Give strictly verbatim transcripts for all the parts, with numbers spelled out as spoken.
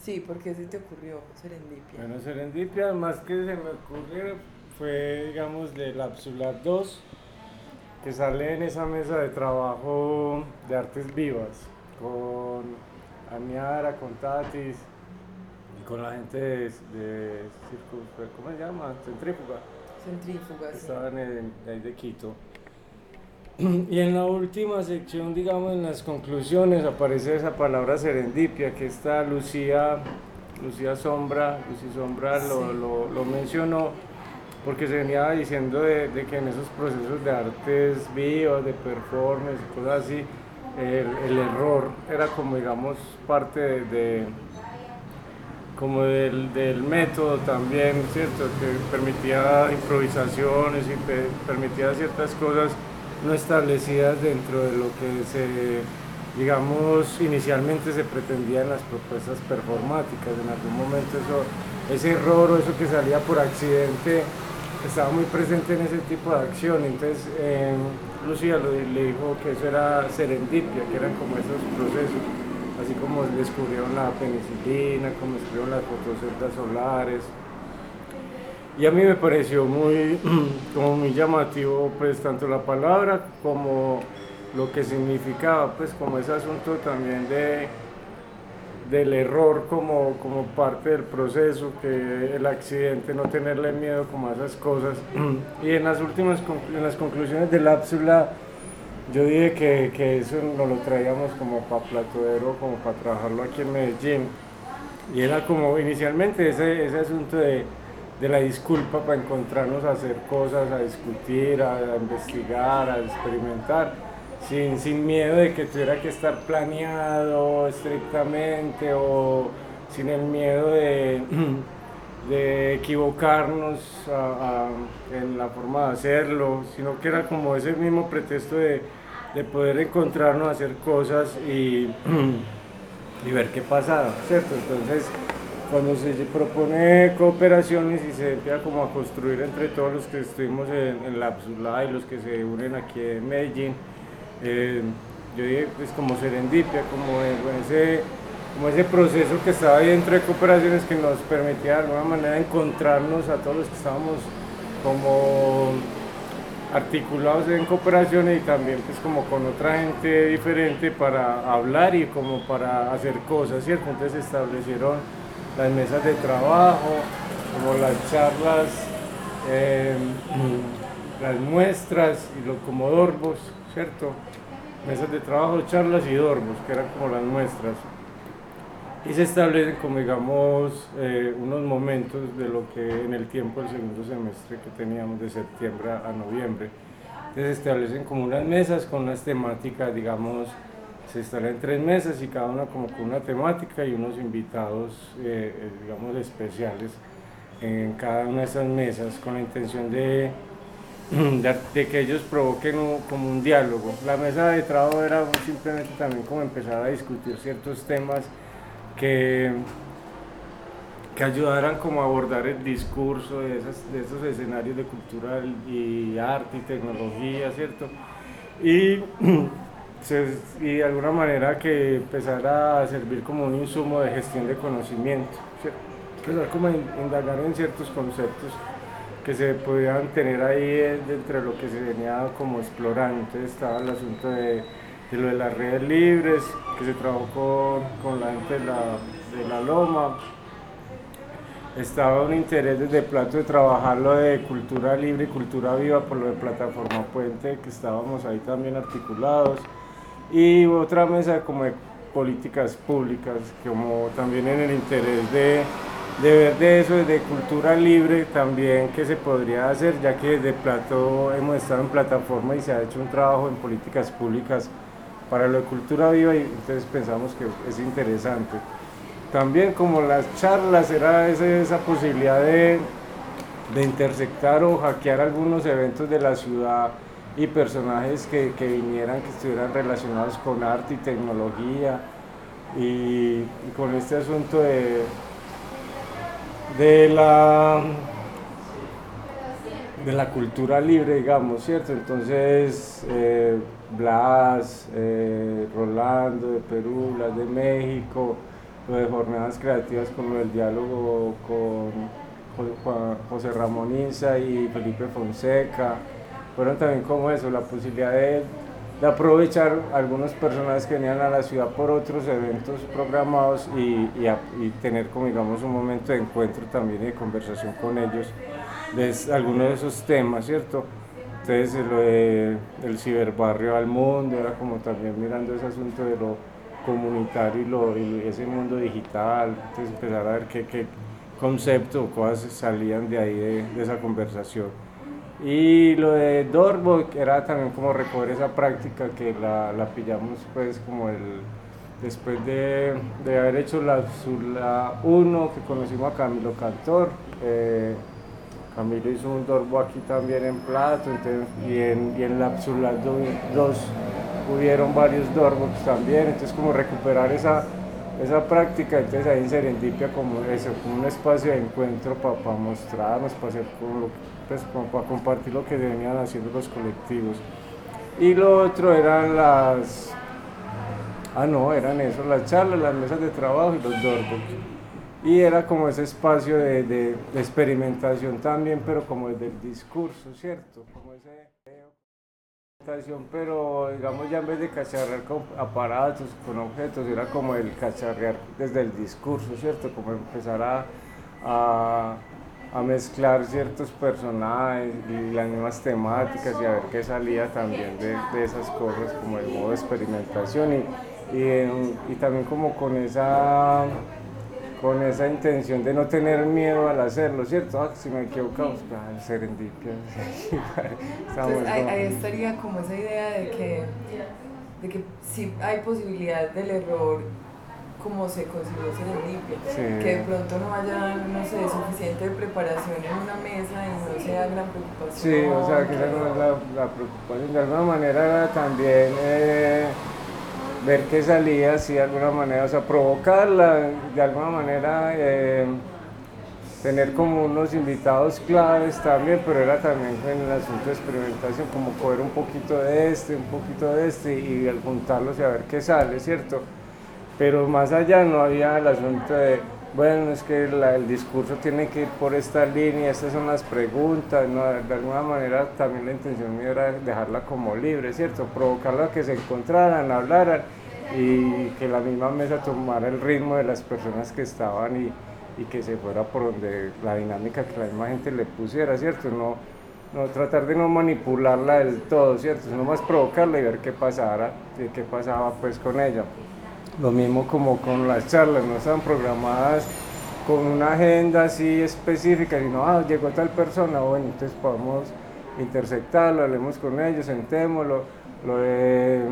Sí, ¿por qué se te ocurrió Serendipia? Bueno, Serendipia, más que se me ocurrió, fue, digamos, de Lapsulat dos, que sale en esa mesa de trabajo de artes vivas, con Aniara, con Tatis y con la gente de, de Circo, ¿cómo se llama? Centrífuga, Centrífuga, que sí. estaban en, de ahí de Quito. Y en la última sección, digamos, en las conclusiones, aparece esa palabra serendipia, que está Lucía, Lucía Sombra, Lucía Sombra lo, Sí. lo, lo mencionó, porque se venía diciendo de, de que en esos procesos de artes vivas, de performance y cosas así, el, el error era como, digamos, parte de, de como del, del método también, ¿cierto? Que permitía improvisaciones y pe- permitía ciertas cosas no establecidas dentro de lo que se, digamos, inicialmente se pretendía en las propuestas performáticas. En algún momento eso, ese error o eso que salía por accidente estaba muy presente en ese tipo de acción. Entonces, eh, Lucía lo- le dijo que eso era serendipia, que eran como esos procesos, así como descubrieron la penicilina, como descubrieron las fotoceldas solares. Y a mí me pareció muy, como muy llamativo, pues tanto la palabra como lo que significaba, pues como ese asunto también de, del error como, como parte del proceso, que el accidente, no tenerle miedo como a esas cosas. Y en las últimas, en las conclusiones del Ápsula, yo dije que, que eso nos lo traíamos como para Platodero, como para trabajarlo aquí en Medellín. Y era como inicialmente ese, ese asunto de, de la disculpa para encontrarnos a hacer cosas, a discutir, a, a investigar, a experimentar, sin, sin miedo de que tuviera que estar planeado estrictamente o sin el miedo de, de equivocarnos a- a- en la forma de hacerlo, sino que era como ese mismo pretexto de, de poder encontrarnos a hacer cosas y y ver qué pasa, ¿cierto? Entonces, cuando se propone cooperaciones y se empieza como a construir entre todos los que estuvimos en, en la Apsula y los que se unen aquí en Medellín, eh, yo dije, pues como serendipia, como ese, como ese proceso que estaba ahí dentro de cooperaciones que nos permitía de alguna manera encontrarnos a todos los que estábamos como articulados en cooperaciones y también pues como con otra gente diferente para hablar y como para hacer cosas, ¿cierto? Entonces se establecieron las mesas de trabajo, como las charlas, eh, las muestras y los como dorbos, ¿cierto? Mesas de trabajo, charlas y dorbos, que eran como las muestras. Y se establecen como digamos eh, unos momentos de lo que en el tiempo del segundo semestre que teníamos de septiembre a noviembre. Entonces se establecen como unas mesas con unas temáticas, digamos, se establecen tres mesas y cada una como con una temática y unos invitados, eh, eh, digamos, especiales en cada una de esas mesas con la intención de, de, de que ellos provoquen un, como un diálogo. La mesa de trabajo era simplemente también como empezar a discutir ciertos temas que, que ayudaran como a abordar el discurso de, esas, de esos escenarios de cultura y arte y tecnología, ¿cierto? Y, se, y de alguna manera que empezara a servir como un insumo de gestión de conocimiento, ¿cierto? Empezar como a indagar en ciertos conceptos que se podían tener ahí dentro de lo que se venía como explorando. Entonces estaba el asunto de, de lo de las redes libres, que se trabajó con, con la gente de la, de la Loma. Estaba un interés desde Plato de trabajar lo de cultura libre y cultura viva por lo de Plataforma Puente, que estábamos ahí también articulados. Y otra mesa como de políticas públicas, como también en el interés de, de ver de eso, de cultura libre también que se podría hacer, ya que desde Plato hemos estado en plataforma y se ha hecho un trabajo en políticas públicas para la cultura viva y entonces pensamos que es interesante. También como las charlas era ese, esa posibilidad de, de intersectar o hackear algunos eventos de la ciudad y personajes que, que vinieran, que estuvieran relacionados con arte y tecnología y, y con este asunto de, de la de la cultura libre, digamos, ¿cierto? Entonces, eh, Blas, eh, Rolando de Perú, Blas de México, lo de jornadas creativas con lo del diálogo con Jo- Juan- José Ramón Inza y Felipe Fonseca, fueron también como eso, la posibilidad de, de aprovechar algunos personajes que venían a la ciudad por otros eventos programados y, y, a- y tener como digamos un momento de encuentro también y de conversación con ellos de es- algunos de esos temas, ¿cierto? Entonces lo de el ciberbarrio al mundo, era como también mirando ese asunto de lo comunitario y, lo, y ese mundo digital, entonces empezar a ver qué, qué conceptos o cosas salían de ahí de, de esa conversación. Y lo de Dorbo era también como recoger esa práctica que la, la pillamos pues como el, después de, de haber hecho la, la uno que conocimos a Camilo Cantor. eh, Camilo hizo un Dorbo aquí también en Plato, entonces, y, en, y en la Absurda dos hubieron varios Dorbos también, entonces como recuperar esa, esa práctica, entonces ahí en Serendipia como eso, como un espacio de encuentro para pa mostrarnos, para hacer como lo, pues, como para compartir lo que venían haciendo los colectivos. Y lo otro eran las, ah no, eran eso, las charlas, las mesas de trabajo y los Dorbos. Y era como ese espacio de, de, de experimentación también, pero como desde el discurso, ¿cierto? Como ese experimentación, pero digamos ya en vez de cacharrear con aparatos, con objetos, era como el cacharrear desde el discurso, ¿cierto? Como empezar a, a, a mezclar ciertos personajes y las mismas temáticas y a ver qué salía también de, de esas cosas, como el modo de experimentación y, y, y también como con esa con esa intención de no tener miedo al hacerlo, ¿cierto? Ah, si me equivoco, pues, ah, serendipia. Estamos Entonces ahí, como... ahí estaría como esa idea de que, de que sí hay posibilidad del error como se concibió Serendipia, Sí. que de pronto no haya, no sé, suficiente preparación en una mesa y no sea gran preocupación. Sí, o sea, que esa no es la, la preocupación. De alguna manera era también eh, ver qué salía, sí, de alguna manera, o sea, provocarla, de alguna manera eh, tener como unos invitados claves también, pero era también en el asunto de experimentación, como coger un poquito de este, un poquito de este y al juntarlos y a ver qué sale, ¿cierto? Pero más allá no había el asunto de, bueno, es que la, el discurso tiene que ir por esta línea, estas son las preguntas, ¿no? De alguna manera también la intención mía era dejarla como libre, ¿cierto? Provocarla a que se encontraran, hablaran y que la misma mesa tomara el ritmo de las personas que estaban y, y que se fuera por donde la dinámica que la misma gente le pusiera, ¿cierto? No, no tratar de no manipularla del todo, ¿cierto? Sino más provocarla y ver qué pasara, qué pasaba pues con ella. Lo mismo como con las charlas, no estaban programadas con una agenda así específica, sino, ah, llegó tal persona, bueno, entonces podemos intersectarlo, hablemos con ellos, sentémoslo. Lo de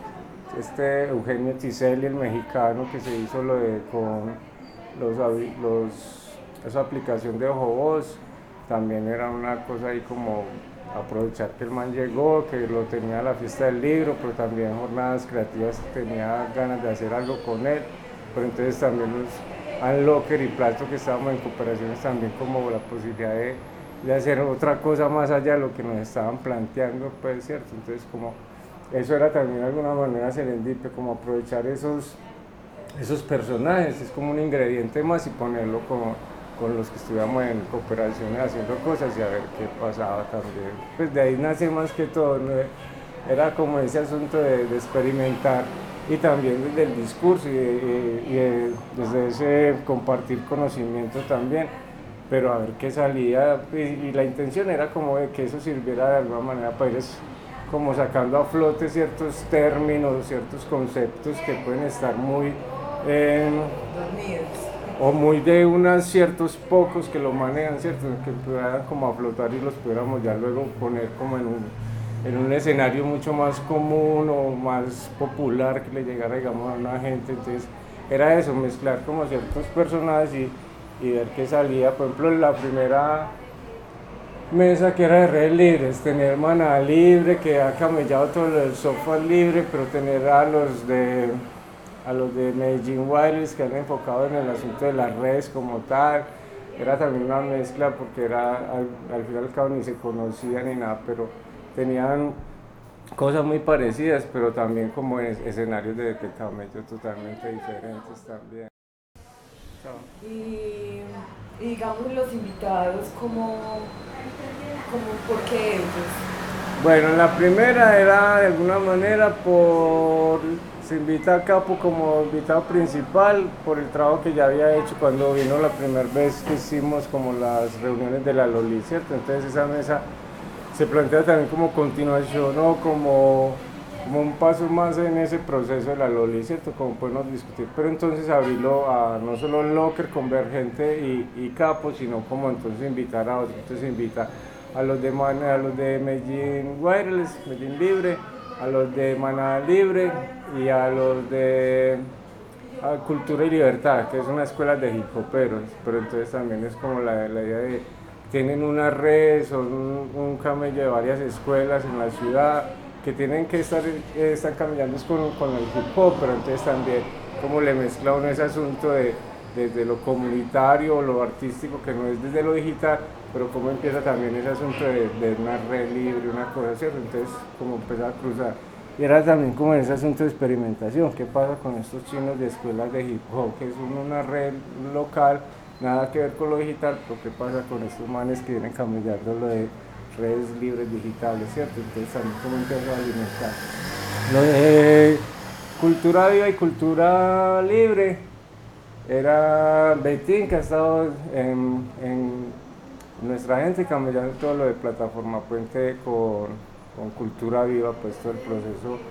este Eugenio Tiselli, el mexicano, que se hizo lo de con los, los esa aplicación de Ojo Voz, también era una cosa ahí como aprovechar que el man llegó, que lo tenía a la fiesta del libro, pero también jornadas creativas tenía ganas de hacer algo con él, pero entonces también los Ann Locker y Plato que estábamos en cooperaciones también como la posibilidad de, de hacer otra cosa más allá de lo que nos estaban planteando, pues cierto, entonces como eso era también de alguna manera serendipia, como aprovechar esos, esos personajes, es como un ingrediente más y ponerlo como con los que estuviéramos en cooperaciones haciendo cosas y a ver qué pasaba también. Pues de ahí nace más que todo, ¿no? Era como ese asunto de, de experimentar y también desde el discurso y, de, y de, desde ese compartir conocimiento también, pero a ver qué salía y, y la intención era como de que eso sirviera de alguna manera para ir como sacando a flote ciertos términos, ciertos conceptos que pueden estar muy... Eh, dormidos. O muy de unos ciertos pocos que lo manejan, ¿cierto? Que puedan como a flotar y los pudiéramos ya luego poner como en un, en un escenario mucho más común o más popular que le llegara, digamos, a una gente. Entonces, era eso, mezclar como ciertos personajes y, y ver qué salía. Por ejemplo, la primera mesa que era de redes libres, tener Maná libre, que ha camellado todo el software libre, pero tener a los de a los de Medellín Wireless que han enfocado en el asunto de las redes como tal. Era también una mezcla porque era, al, al fin y al cabo ni se conocían ni nada, pero tenían cosas muy parecidas, pero también como es, escenarios de, de camello totalmente diferentes también. Y, y digamos los invitados, como, como ¿por qué ellos? Bueno, la primera era de alguna manera por, se invita a Capo como invitado principal por el trabajo que ya había hecho cuando vino la primera vez que hicimos como las reuniones de la Loli, ¿cierto? Entonces esa mesa se plantea también como continuación o como, como un paso más en ese proceso de la Loli, ¿cierto? Como podemos discutir, pero entonces abrirlo a no solo Locker, Convergente y, y Capo, sino como entonces invitar a otros, entonces invita a los de, Man, a los de Medellín Wireless, Medellín Libre, a los de Manada Libre y a los de a Cultura y Libertad, que es una escuela de hip hoperos, pero entonces también es como la, la idea de, tienen una red, son un, un camello de varias escuelas en la ciudad, que tienen que estar, eh, están camellando con, con el hip hop, pero entonces también como le mezcla uno ese asunto de desde lo comunitario, lo artístico, que no es desde lo digital, pero cómo empieza también ese asunto de, de una red libre, una cosa, ¿cierto? Entonces, como empezar a cruzar. Y era también como ese asunto de experimentación, ¿qué pasa con estos chinos de escuelas de hip hop, que es una red local, nada que ver con lo digital, pero qué pasa con estos manes que vienen camellando lo de redes libres digitales, ¿cierto? Entonces también cómo empieza a alimentar. Lo de cultura viva y cultura libre, era Betín, que ha estado en, en nuestra gente camellando todo lo de Plataforma Puente con, con Cultura Viva, pues todo el proceso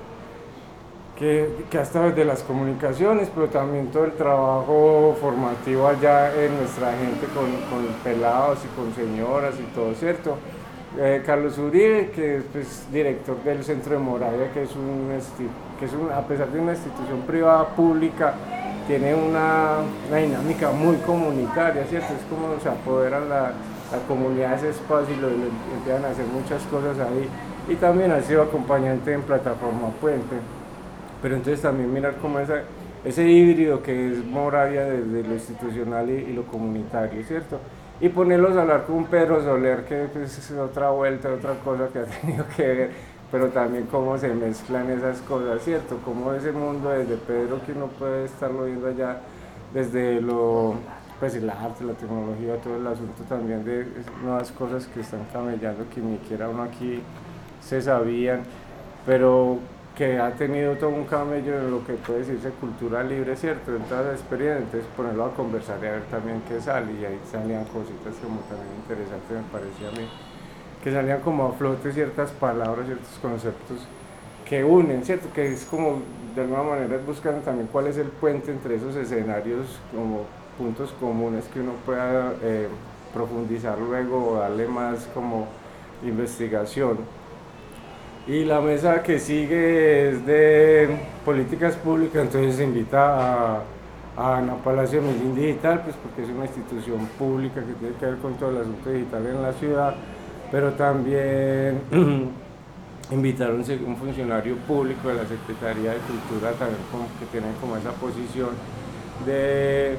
que, que ha estado desde las comunicaciones, pero también todo el trabajo formativo allá en nuestra gente con, con pelados y con señoras y todo, ¿cierto? Eh, Carlos Uribe, que es pues, director del Centro de Moravia, que es, un, que es un, a pesar de una institución privada pública, tiene una, una dinámica muy comunitaria, ¿cierto? Es como se apoderan la, la comunidad de ese espacio y lo, lo, empiezan a hacer muchas cosas ahí. Y también ha sido acompañante en Plataforma Puente. Pero entonces también mirar como esa, ese híbrido que es Moravia desde lo institucional y, y lo comunitario, ¿cierto? Y ponerlos a hablar con un Pedro Soler, que pues, es otra vuelta, otra cosa que ha tenido que ver, pero también cómo se mezclan esas cosas, ¿cierto? Cómo ese mundo desde Pedro, que uno puede estarlo viendo allá, desde lo, pues el arte, la tecnología, todo el asunto también de nuevas cosas que están camellando, que ni siquiera uno aquí se sabían, pero que ha tenido todo un camello en lo que puede decirse cultura libre, ¿cierto? En todas las experiencias, entonces ponerlo a conversar y a ver también qué sale, y ahí salían cositas como también interesantes, me parecía a mí, que salían como a flote ciertas palabras, ciertos conceptos que unen, ¿cierto? Que es como, de alguna manera, buscan también cuál es el puente entre esos escenarios, como puntos comunes que uno pueda eh, profundizar luego o darle más como investigación. Y la mesa que sigue es de políticas públicas, entonces se invita a, a Ana Palacio de Medellín Digital, pues porque es una institución pública que tiene que ver con todo el asunto digital en la ciudad, pero también invitaron un funcionario público de la Secretaría de Cultura, también como que tienen como esa posición de,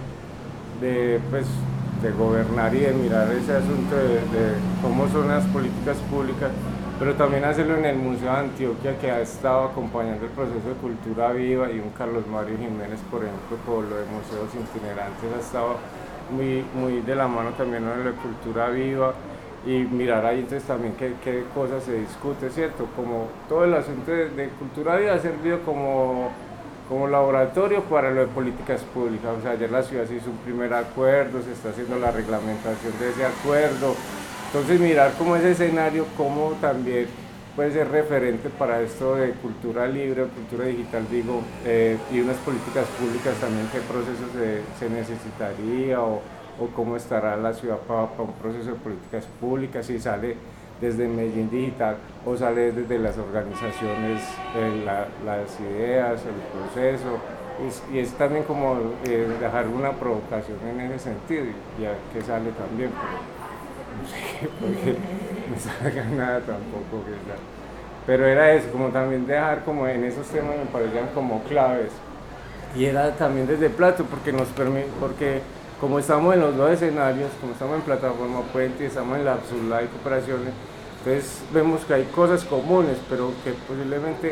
de, pues, de gobernar y de mirar ese asunto de, de cómo son las políticas públicas, pero también hacerlo en el Museo de Antioquia, que ha estado acompañando el proceso de Cultura Viva, y un Carlos Mario Jiménez, por ejemplo, por lo de museos itinerantes, ha estado muy, muy de la mano también en lo de Cultura Viva, y mirar ahí entonces también qué, qué cosas se discute, ¿cierto? Como todo el asunto de, de Cultura Viva ha servido como, como laboratorio para lo de políticas públicas. O sea, ayer la ciudad se hizo un primer acuerdo, se está haciendo la reglamentación de ese acuerdo. Entonces mirar como ese escenario, como también puede ser referente para esto de cultura libre o cultura digital, digo, eh, y unas políticas públicas también, qué procesos se, se necesitaría o, o cómo estará la ciudad para, para un proceso de políticas públicas, si sale desde Medellín Digital o sale desde las organizaciones, eh, la, las ideas, el proceso. Y, y es también como eh, dejar una provocación en ese sentido, y a ver qué sale también. Pero, no sé, porque no salga nada tampoco, ¿verdad? Pero era eso, como también dejar como en esos temas me parecían como claves, y era también desde Plato, porque nos permite, porque como estamos en los dos escenarios, como estamos en Plataforma Puente y estamos en la Absulá y Cooperaciones, entonces vemos que hay cosas comunes, pero que posiblemente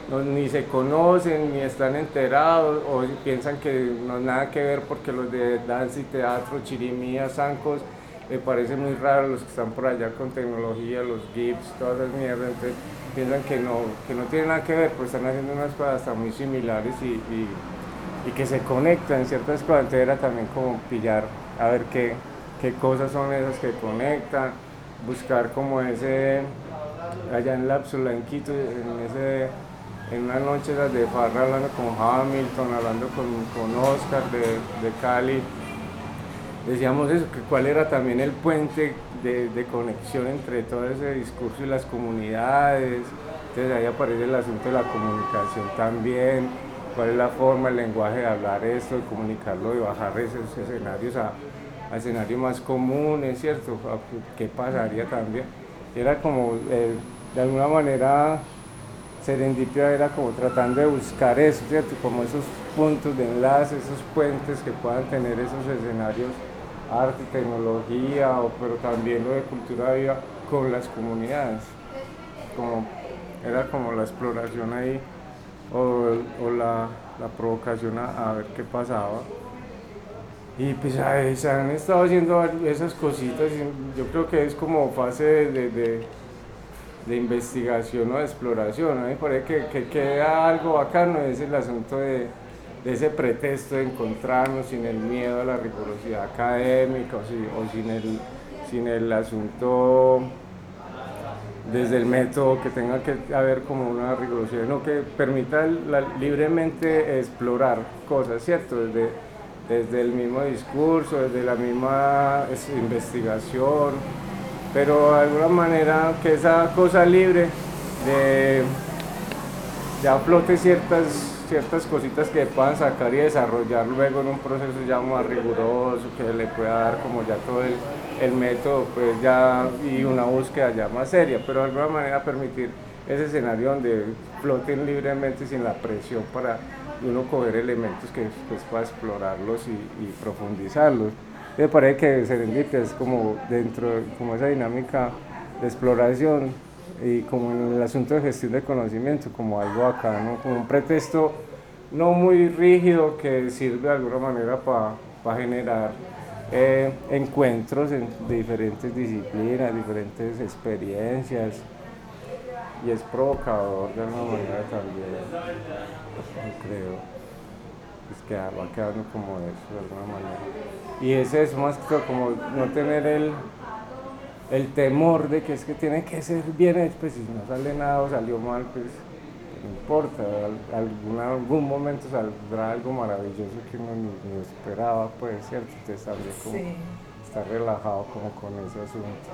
no, ni se conocen, ni están enterados, o piensan que no es nada que ver porque los de danza y teatro, chirimías, zancos, me parece muy raro los que están por allá con tecnología, los GIFs, todas esas mierdas, entonces piensan que no, que no tienen nada que ver, pues están haciendo unas cosas hasta muy similares y, y, y que se conectan ciertas cosas, entonces era también como pillar a ver qué, qué cosas son esas que conectan, buscar como ese, allá en Lapsula, en Quito, en ese, en una noche de farra hablando con Hamilton, hablando con, con Oscar de, de Cali, decíamos eso, que cuál era también el puente de, de conexión entre todo ese discurso y las comunidades, entonces ahí aparece el asunto de la comunicación también, cuál es la forma, el lenguaje de hablar esto, de comunicarlo y bajar esos escenarios a, a escenarios más comunes, ¿cierto? ¿Qué pasaría también? Era como, eh, de alguna manera, Serendipia era como tratando de buscar eso, ¿cierto? Como esos puntos de enlace, esos puentes que puedan tener esos escenarios, arte, tecnología, o, pero también lo de cultura viva con las comunidades. Como, era como la exploración ahí, o, o la, la provocación a, a ver qué pasaba. Y pues ay, se han estado haciendo esas cositas, y yo creo que es como fase de, de, de, de investigación o de exploración. A mí me parece que, que queda algo bacano, es el asunto de, de ese pretexto de encontrarnos sin el miedo a la rigurosidad académica, o, si, o sin, el, sin el asunto desde el método que tenga que haber como una rigurosidad, no, que permita la, libremente explorar cosas, ¿cierto? Desde, desde el mismo discurso, desde la misma es, investigación, pero de alguna manera que esa cosa libre de, de aflote ciertas, ciertas cositas que puedan sacar y desarrollar luego en un proceso ya más riguroso, que le pueda dar como ya todo el, el método, pues ya, y una búsqueda ya más seria, pero de alguna manera permitir ese escenario donde floten libremente sin la presión para uno coger elementos que después para explorarlos y, y profundizarlos. Me parece que Serendipia es como dentro, como esa dinámica de exploración y como en el asunto de gestión de conocimiento, como algo acá, ¿no? Como un pretexto no muy rígido que sirve de alguna manera para pa generar eh, encuentros en, de diferentes disciplinas, diferentes experiencias, y es provocador de alguna manera también, creo. Pues que va quedando como eso de alguna manera. Y es eso, más que como no tener el, el temor de que es que tiene que ser bien hecho, pues si no sale nada o salió mal, pues no importa, algún, algún momento saldrá algo maravilloso que uno ni, ni esperaba, pues, ¿cierto? Entonces también como sí. Estar relajado como con ese asunto.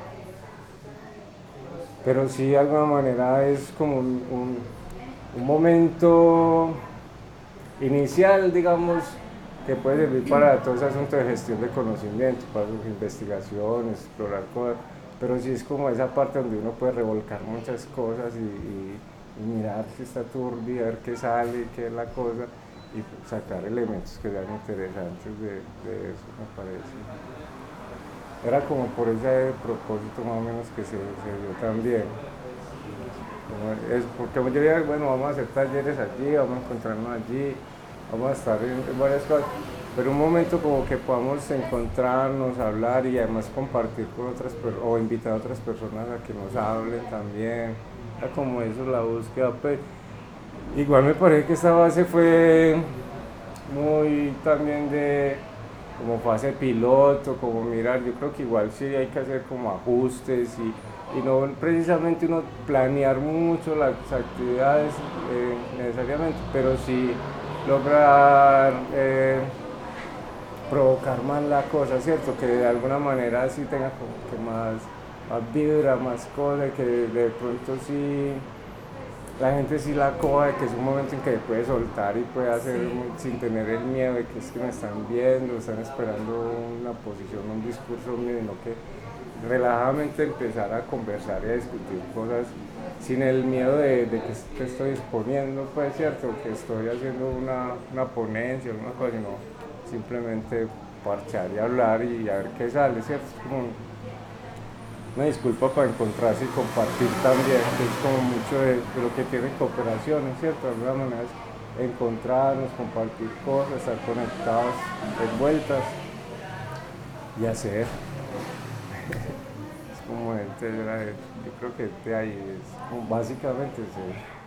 Pero sí, de alguna manera es como un, un, un momento inicial, digamos, que puede servir para todo ese asunto de gestión de conocimiento, para sus investigaciones, explorar cosas, pero sí es como esa parte donde uno puede revolcar muchas cosas y, y, y mirar si está turbio, ver qué sale, qué es la cosa, y sacar elementos que sean interesantes de, de eso, me parece. Era como por ese propósito más o menos que se, se dio también. Es porque yo diría, bueno, vamos a hacer talleres allí, vamos a encontrarnos allí, vamos a estar en, en varias cosas, pero un momento como que podamos encontrarnos, hablar y además compartir con otras personas, o invitar a otras personas a que nos hablen también, era como eso la búsqueda, pues. Igual me parece que esta base fue muy también de como fase piloto, como mirar, yo creo que igual sí hay que hacer como ajustes y y no precisamente uno planear mucho las actividades eh, necesariamente, pero sí lograr eh, provocar más la cosa, ¿cierto? Que de alguna manera sí tenga como que más, más vibra, más cosa, que de pronto sí la gente sí la coja, que es un momento en que puede soltar y puede hacer sí. Sin tener el miedo de que es que me están viendo, están esperando una posición, un discurso mío, sino que relajadamente empezar a conversar y a discutir cosas sin el miedo de, de que te estoy exponiendo, pues cierto, que estoy haciendo una, una ponencia, una cosa, sino simplemente parchar y hablar y a ver qué sale, ¿cierto? Es como una disculpa para encontrarse y compartir también, que es como mucho de, de lo que tiene cooperación, ¿no es cierto? De alguna manera es encontrarnos, compartir cosas, estar conectados, envueltas y hacer. Es como, entonces, yo creo que de ahí es como básicamente es